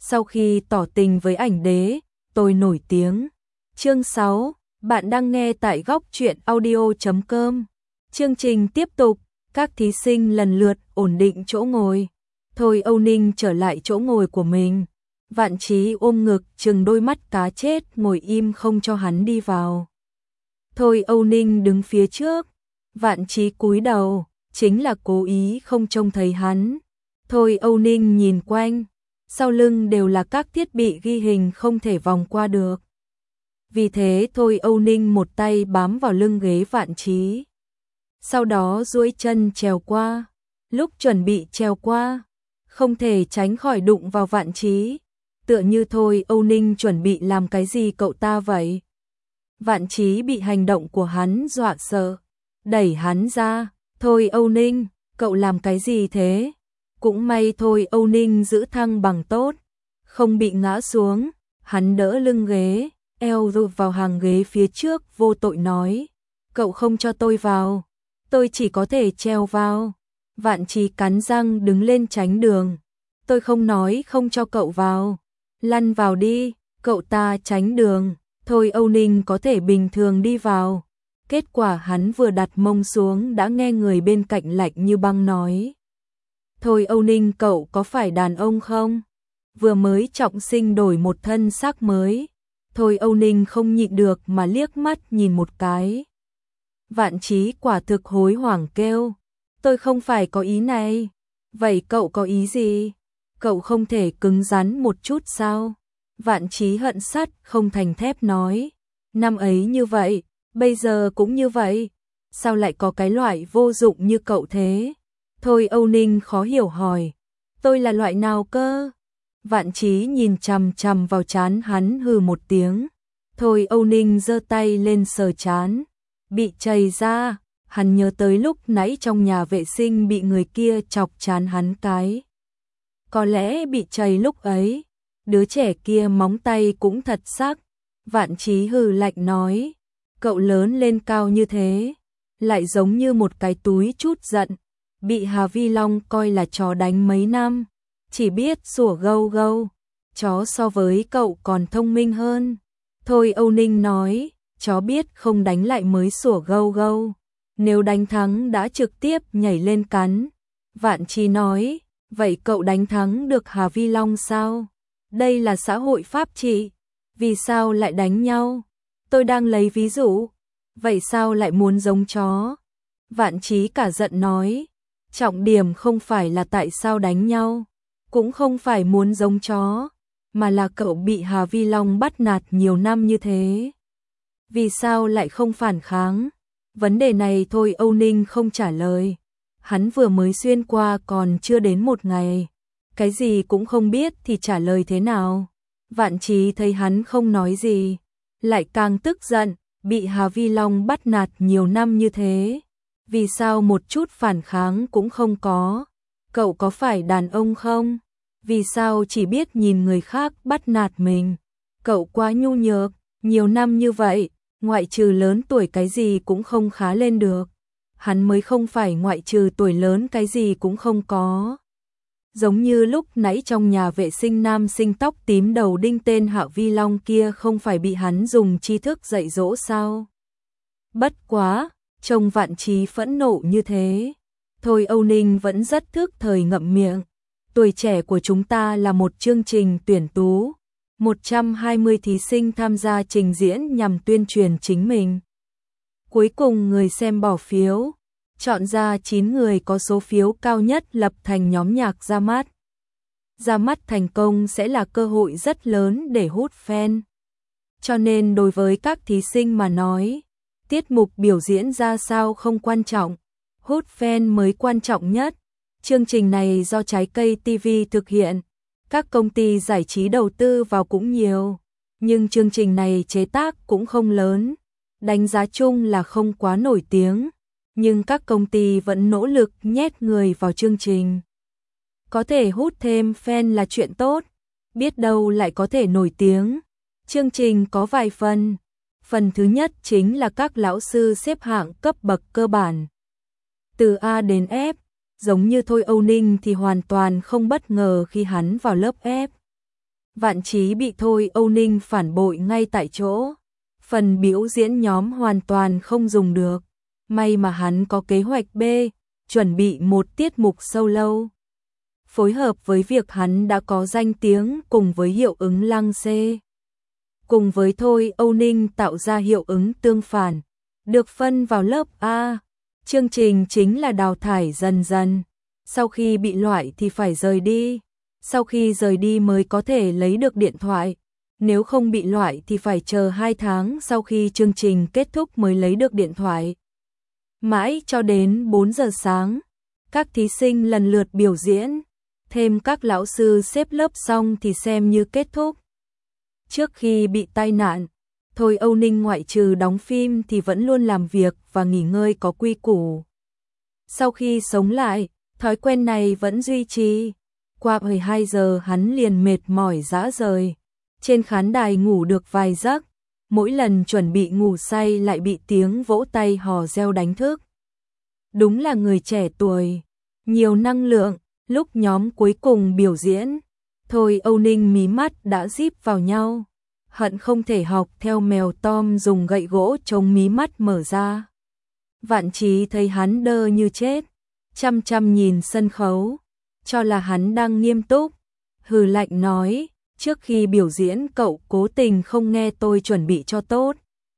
Sau khi tỏ tình với ảnh đế, tôi nổi tiếng. Chương 6, bạn đang nghe tại góc truyện audio.com. Chương trình tiếp tục, các thí sinh lần lượt ổn định chỗ ngồi. Thôi Âu Ninh trở lại chỗ ngồi của mình. Vạn Chí ôm ngực trừng đôi mắt cá chết ngồi im không cho hắn đi vào. Thôi Âu Ninh đứng phía trước. Vạn Chí cúi đầu, chính là cố ý không trông thấy hắn. Thôi Âu Ninh nhìn quanh. Sau lưng đều là các thiết bị ghi hình không thể vòng qua được. Vì thế Thôi Âu Ninh một tay bám vào lưng ghế Vạn Chí. Sau đó duỗi chân trèo qua. Lúc chuẩn bị trèo qua, không thể tránh khỏi đụng vào Vạn Chí. Tựa như Thôi Âu Ninh chuẩn bị làm cái gì cậu ta vậy. Vạn Chí bị hành động của hắn dọa sợ. Đẩy hắn ra. Thôi Âu Ninh, cậu làm cái gì thế? Cũng may Thôi Âu Ninh giữ thăng bằng tốt, không bị ngã xuống. Hắn đỡ lưng ghế, eo rụt vào hàng ghế phía trước vô tội nói. Cậu không cho tôi vào, tôi chỉ có thể trèo vào. Vạn Chí cắn răng đứng lên tránh đường. Tôi không nói không cho cậu vào. Lăn vào đi, cậu ta tránh đường. Thôi Âu Ninh có thể bình thường đi vào. Kết quả hắn vừa đặt mông xuống đã nghe người bên cạnh lạnh như băng nói. Thôi Âu Ninh, cậu có phải đàn ông không? Vừa mới trọng sinh đổi một thân xác mới. Thôi Âu Ninh không nhịn được mà liếc mắt nhìn một cái. Vạn Chí quả thực hối hoảng kêu. Tôi không phải có ý này. Vậy cậu có ý gì? Cậu không thể cứng rắn một chút sao? Vạn Chí hận sắt không thành thép nói. Năm ấy như vậy, bây giờ cũng như vậy. Sao lại có cái loại vô dụng như cậu thế? Thôi Âu Ninh khó hiểu hỏi. Tôi là loại nào cơ? Vạn Chí nhìn chằm chằm vào trán hắn hừ một tiếng. Thôi Âu Ninh giơ tay lên sờ trán. Bị chày ra. Hắn nhớ tới lúc nãy trong nhà vệ sinh bị người kia chọc trán hắn cái. Có lẽ bị chày lúc ấy. Đứa trẻ kia móng tay cũng thật sắc. Vạn Chí hừ lạnh nói. Cậu lớn lên cao như thế, lại giống như một cái túi chút giận. Bị Hà Vi Long coi là chó đánh mấy năm, chỉ biết sủa gâu gâu. Chó so với cậu còn thông minh hơn. Thôi Âu Ninh nói, chó biết không đánh lại mới sủa gâu gâu. Nếu đánh thắng đã trực tiếp nhảy lên cắn. Vạn Chí nói, vậy cậu đánh thắng được Hà Vi Long sao? Đây là xã hội pháp trị, vì sao lại đánh nhau? Tôi đang lấy ví dụ. Vậy sao lại muốn giống chó? Vạn Chí cả giận nói. Trọng điểm không phải là tại sao đánh nhau, cũng không phải muốn giống chó, mà là cậu bị Hà Vi Long bắt nạt nhiều năm như thế. Vì sao lại không phản kháng? Vấn đề này Thôi Âu Ninh không trả lời. Hắn vừa mới xuyên qua còn chưa đến một ngày. Cái gì cũng không biết thì trả lời thế nào? Vạn Chí thấy hắn không nói gì, lại càng tức giận. Bị Hà Vi Long bắt nạt nhiều năm như thế, vì sao một chút phản kháng cũng không có? Cậu có phải đàn ông không? Vì sao chỉ biết nhìn người khác bắt nạt mình? Cậu quá nhu nhược, nhiều năm như vậy, ngoại trừ lớn tuổi cái gì cũng không khá lên được. Hắn mới không phải ngoại trừ tuổi lớn cái gì cũng không có. Giống như lúc nãy trong nhà vệ sinh nam sinh tóc tím đầu đinh tên Hạ Vi Long kia không phải bị hắn dùng tri thức dạy dỗ sao? Bất quá, trông Vạn Chí phẫn nộ như thế. Thôi Âu Ninh vẫn rất thức thời ngậm miệng. Tuổi trẻ của chúng ta là một chương trình tuyển tú. 120 thí sinh tham gia trình diễn nhằm tuyên truyền chính mình. Cuối cùng người xem bỏ phiếu. Chọn ra 9 người có số phiếu cao nhất lập thành nhóm nhạc ra mắt. Ra mắt thành công sẽ là cơ hội rất lớn để hút fan. Cho nên đối với các thí sinh mà nói, tiết mục biểu diễn ra sao không quan trọng, hút fan mới quan trọng nhất. Chương trình này do Trái Cây TV thực hiện, các công ty giải trí đầu tư vào cũng nhiều, nhưng chương trình này chế tác cũng không lớn, đánh giá chung là không quá nổi tiếng. Nhưng các công ty vẫn nỗ lực nhét người vào chương trình. Có thể hút thêm fan là chuyện tốt, biết đâu lại có thể nổi tiếng. Chương trình có vài phần. Phần thứ nhất chính là các lão sư xếp hạng cấp bậc cơ bản. Từ A đến F, giống như Thôi Âu Ninh thì hoàn toàn không bất ngờ khi hắn vào lớp F. Vạn Chí bị Thôi Âu Ninh phản bội ngay tại chỗ. Phần biểu diễn nhóm hoàn toàn không dùng được. May mà hắn có kế hoạch B, chuẩn bị một tiết mục solo. Phối hợp với việc hắn đã có danh tiếng cùng với hiệu ứng lăng xê. Cùng với Thôi Âu Ninh tạo ra hiệu ứng tương phản. Được phân vào lớp A. Chương trình chính là đào thải dần dần. Sau khi bị loại thì phải rời đi. Sau khi rời đi mới có thể lấy được điện thoại. Nếu không bị loại thì phải chờ 2 tháng sau khi chương trình kết thúc mới lấy được điện thoại. Mãi cho đến 4 giờ sáng, các thí sinh lần lượt biểu diễn. Thêm các lão sư xếp lớp xong thì xem như kết thúc. Trước khi bị tai nạn, Thôi Âu Ninh ngoại trừ đóng phim thì vẫn luôn làm việc và nghỉ ngơi có quy củ. Sau khi sống lại, thói quen này vẫn duy trì. Qua 12 giờ hắn liền mệt mỏi rã rời. Trên khán đài ngủ được vài giấc, mỗi lần chuẩn bị ngủ say lại bị tiếng vỗ tay hò reo đánh thức. Đúng là người trẻ tuổi, nhiều năng lượng. Lúc nhóm cuối cùng biểu diễn, Thôi Âu Ninh mí mắt đã díp vào nhau. Hận không thể học theo mèo Tom dùng gậy gỗ chống mí mắt mở ra. Vạn Chí thấy hắn đơ như chết, chăm chăm nhìn sân khấu, cho là hắn đang nghiêm túc. Hừ lạnh nói, trước khi biểu diễn cậu cố tình không nghe tôi chuẩn bị cho tốt.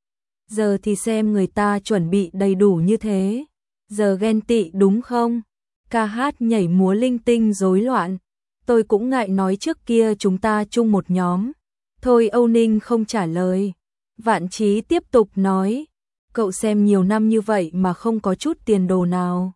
Giờ thì xem người ta chuẩn bị đầy đủ như thế. Giờ ghen tị đúng không? Ca hát nhảy múa linh tinh rối loạn. Tôi cũng ngại nói trước kia chúng ta chung một nhóm. Thôi Âu Ninh không trả lời. Vạn Chí tiếp tục nói, cậu xem nhiều năm như vậy mà không có chút tiền đồ nào.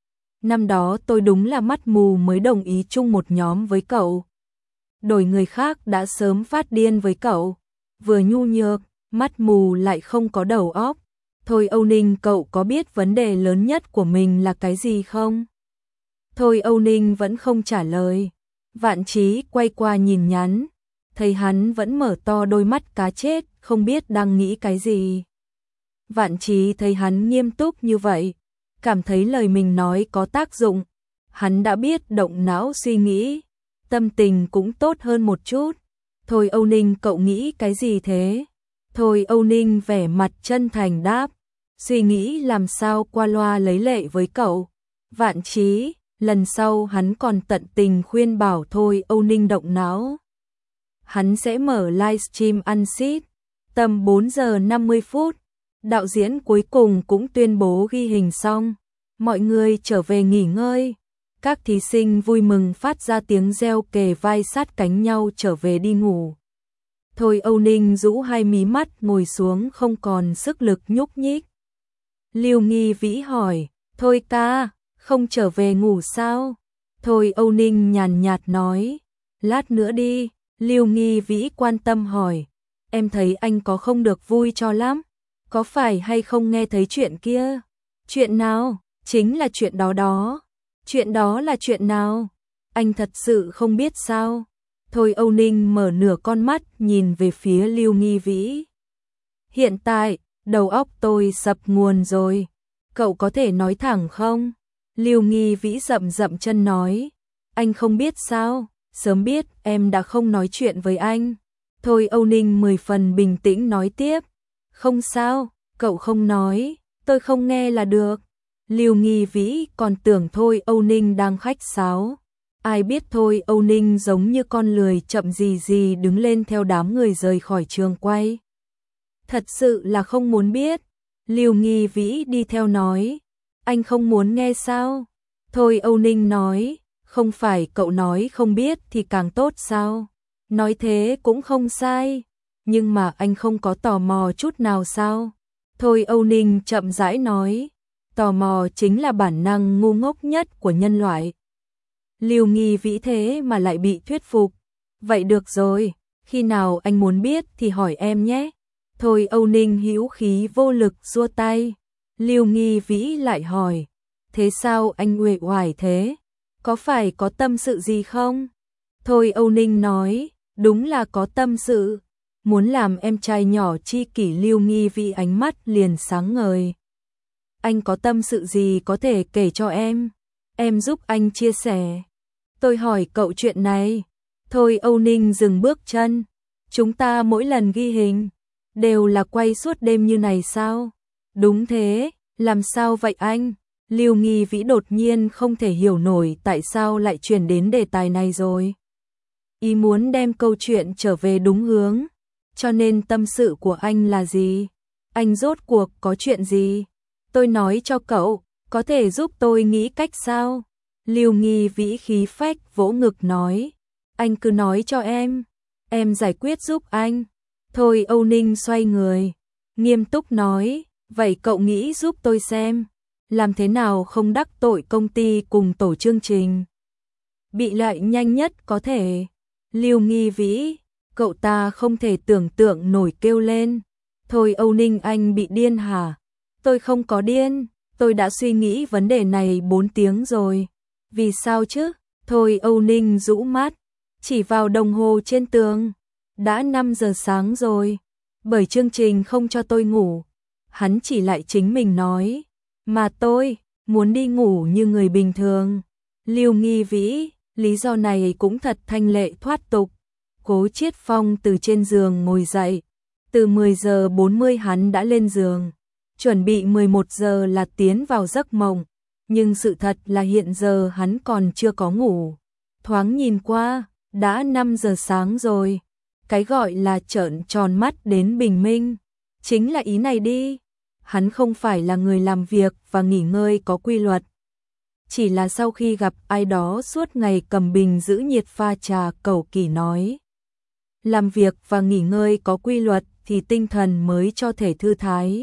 Năm đó tôi đúng là mắt mù mới đồng ý chung một nhóm với cậu. Đổi người khác đã sớm phát điên với cậu. Vừa nhu nhược, mắt mù lại không có đầu óc. Thôi Âu Ninh, cậu có biết vấn đề lớn nhất của mình là cái gì không? Thôi Âu Ninh vẫn không trả lời. Vạn Chí quay qua nhìn nhắn, thấy hắn vẫn mở to đôi mắt cá chết, không biết đang nghĩ cái gì. Vạn Chí thấy hắn nghiêm túc như vậy, cảm thấy lời mình nói có tác dụng. Hắn đã biết động não suy nghĩ, tâm tình cũng tốt hơn một chút. Thôi Âu Ninh, cậu nghĩ cái gì thế? Thôi Âu Ninh vẻ mặt chân thành đáp, suy nghĩ làm sao qua loa lấy lệ với cậu. Vạn Chí, lần sau hắn còn tận tình khuyên bảo Thôi Âu Ninh động não. Hắn sẽ mở livestream ăn xít. Tầm 4 giờ 50 phút, đạo diễn cuối cùng cũng tuyên bố ghi hình xong. Mọi người trở về nghỉ ngơi. Các thí sinh vui mừng phát ra tiếng reo kề vai sát cánh nhau trở về đi ngủ. Thôi Âu Ninh rũ hai mí mắt ngồi xuống không còn sức lực nhúc nhích. Lưu Nghi Vĩ hỏi, thôi ca, không trở về ngủ sao? Thôi Âu Ninh nhàn nhạt nói, lát nữa đi. Lưu Nghi Vĩ quan tâm hỏi, em thấy anh có không được vui cho lắm, có phải hay không nghe thấy chuyện kia? Chuyện nào? Chính là chuyện đó đó. Chuyện đó là chuyện nào? Anh thật sự không biết sao? Thôi Âu Ninh mở nửa con mắt nhìn về phía Lưu Nghi Vĩ. Hiện tại, đầu óc tôi sập nguồn rồi. Cậu có thể nói thẳng không? Lưu Nghi Vĩ dậm dậm chân nói, anh không biết sao? Sớm biết em đã không nói chuyện với anh. Thôi Âu Ninh 10 phần bình tĩnh nói tiếp, không sao, cậu không nói, tôi không nghe là được. Lưu Nghi Vĩ còn tưởng Thôi Âu Ninh đang khách sáo. Ai biết Thôi Âu Ninh giống như con lười chậm gì gì đứng lên theo đám người rời khỏi trường quay. Thật sự là không muốn biết. Lưu Nghi Vĩ đi theo nói, anh không muốn nghe sao? Thôi Âu Ninh nói, không phải cậu nói không biết thì càng tốt sao? Nói thế cũng không sai, nhưng mà anh không có tò mò chút nào sao? Thôi Âu Ninh chậm rãi nói, tò mò chính là bản năng ngu ngốc nhất của nhân loại. Lưu Nghi Vĩ thế mà lại bị thuyết phục. Vậy được rồi, khi nào anh muốn biết thì hỏi em nhé. Thôi Âu Ninh hữu khí vô lực giơ tay. Lưu Nghi Vĩ lại hỏi, thế sao anh uể oải thế? Có phải có tâm sự gì không? Thôi Âu Ninh nói, đúng là có tâm sự. Muốn làm em trai nhỏ chi kỷ. Lưu Nghi Vĩ ánh mắt liền sáng ngời. Anh có tâm sự gì có thể kể cho em giúp anh chia sẻ. Tôi hỏi cậu chuyện này. Thôi Âu Ninh dừng bước chân. Chúng ta mỗi lần ghi hình đều là quay suốt đêm như này sao? Đúng thế, làm sao vậy anh? Lưu Nghi Vĩ đột nhiên không thể hiểu nổi tại sao lại chuyển đến đề tài này rồi. Ý muốn đem câu chuyện trở về đúng hướng. Cho nên tâm sự của anh là gì? Anh rốt cuộc có chuyện gì? Tôi nói cho cậu, có thể giúp tôi nghĩ cách sao? Lưu Nghi Vĩ khí phách vỗ ngực nói. Anh cứ nói cho em giải quyết giúp anh. Thôi Âu Ninh xoay người, nghiêm túc nói, vậy cậu nghĩ giúp tôi xem, làm thế nào không đắc tội công ty cùng tổ chương trình. Bị lại nhanh nhất có thể. Lưu Nghi Vĩ, cậu ta không thể tưởng tượng nổi kêu lên. Thôi Âu Ninh anh bị điên hả? Tôi không có điên, tôi đã suy nghĩ vấn đề này 4 tiếng rồi. Vì sao chứ? Thôi Âu Ninh rũ mắt, chỉ vào đồng hồ trên tường. Đã 5 giờ sáng rồi, bởi chương trình không cho tôi ngủ. Hắn chỉ lại chính mình nói, mà tôi muốn đi ngủ như người bình thường. Lưu Nghi Vĩ, lý do này cũng thật thanh lệ thoát tục. Cố Chiết Phong từ trên giường ngồi dậy. Từ 10 giờ 40 hắn đã lên giường, chuẩn bị 11 giờ là tiến vào giấc mộng. Nhưng sự thật là hiện giờ hắn còn chưa có ngủ. Thoáng nhìn qua, đã 5 giờ sáng rồi. Cái gọi là trợn tròn mắt đến bình minh, chính là ý này đi. Hắn không phải là người làm việc và nghỉ ngơi có quy luật. Chỉ là sau khi gặp ai đó suốt ngày cầm bình giữ nhiệt pha trà cầu kỳ nói. Làm việc và nghỉ ngơi có quy luật thì tinh thần mới cho thể thư thái.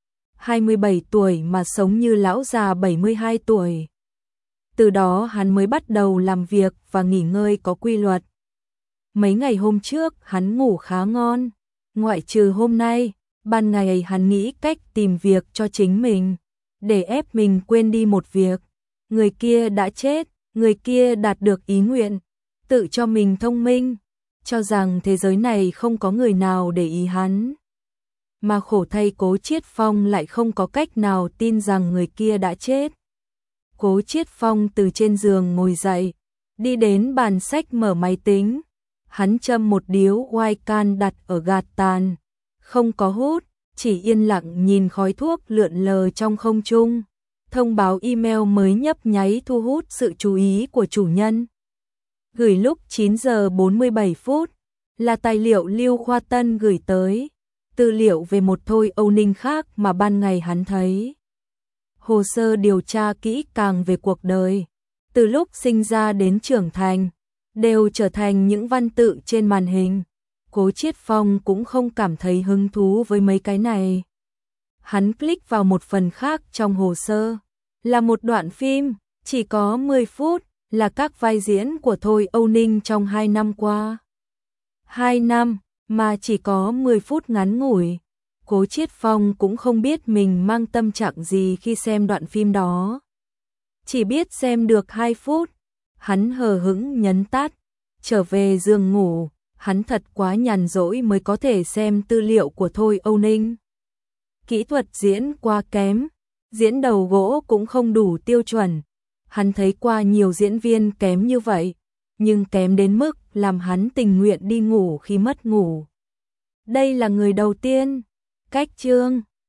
27 tuổi mà sống như lão già 72 tuổi. Từ đó hắn mới bắt đầu làm việc và nghỉ ngơi có quy luật. Mấy ngày hôm trước hắn ngủ khá ngon, ngoại trừ hôm nay, ban ngày hắn nghĩ cách tìm việc cho chính mình, để ép mình quên đi một việc. Người kia đã chết, người kia đạt được ý nguyện, tự cho mình thông minh, cho rằng thế giới này không có người nào để ý hắn. Mà khổ thay Cố Chiết Phong lại không có cách nào tin rằng người kia đã chết. Cố Chiết Phong từ trên giường ngồi dậy, đi đến bàn sách mở máy tính. Hắn châm một điếu oai can đặt ở gạt tàn, không có hút, chỉ yên lặng nhìn khói thuốc lượn lờ trong không trung. Thông báo email mới nhấp nháy thu hút sự chú ý của chủ nhân. Gửi lúc 9 giờ 47 phút, là tài liệu Lưu Khoa Tân gửi tới, tư liệu về một Thôi Âu Ninh khác mà ban ngày hắn thấy. Hồ sơ điều tra kỹ càng về cuộc đời, từ lúc sinh ra đến trưởng thành, đều trở thành những văn tự trên màn hình. Cố Chiết Phong cũng không cảm thấy hứng thú với mấy cái này. Hắn click vào một phần khác trong hồ sơ, là một đoạn phim, chỉ có 10 phút, là các vai diễn của Thôi Âu Ninh trong 2 năm qua. 2 năm, mà chỉ có 10 phút ngắn ngủi. Cố Chiết Phong cũng không biết mình mang tâm trạng gì khi xem đoạn phim đó. Chỉ biết xem được 2 phút, hắn hờ hững nhấn tắt, trở về giường ngủ. Hắn thật quá nhàn rỗi mới có thể xem tư liệu của Thôi Âu Ninh. Kỹ thuật diễn quá kém, diễn đầu gỗ cũng không đủ tiêu chuẩn. Hắn thấy qua nhiều diễn viên kém như vậy, nhưng kém đến mức làm hắn tình nguyện đi ngủ khi mất ngủ. Đây là người đầu tiên. Cách chương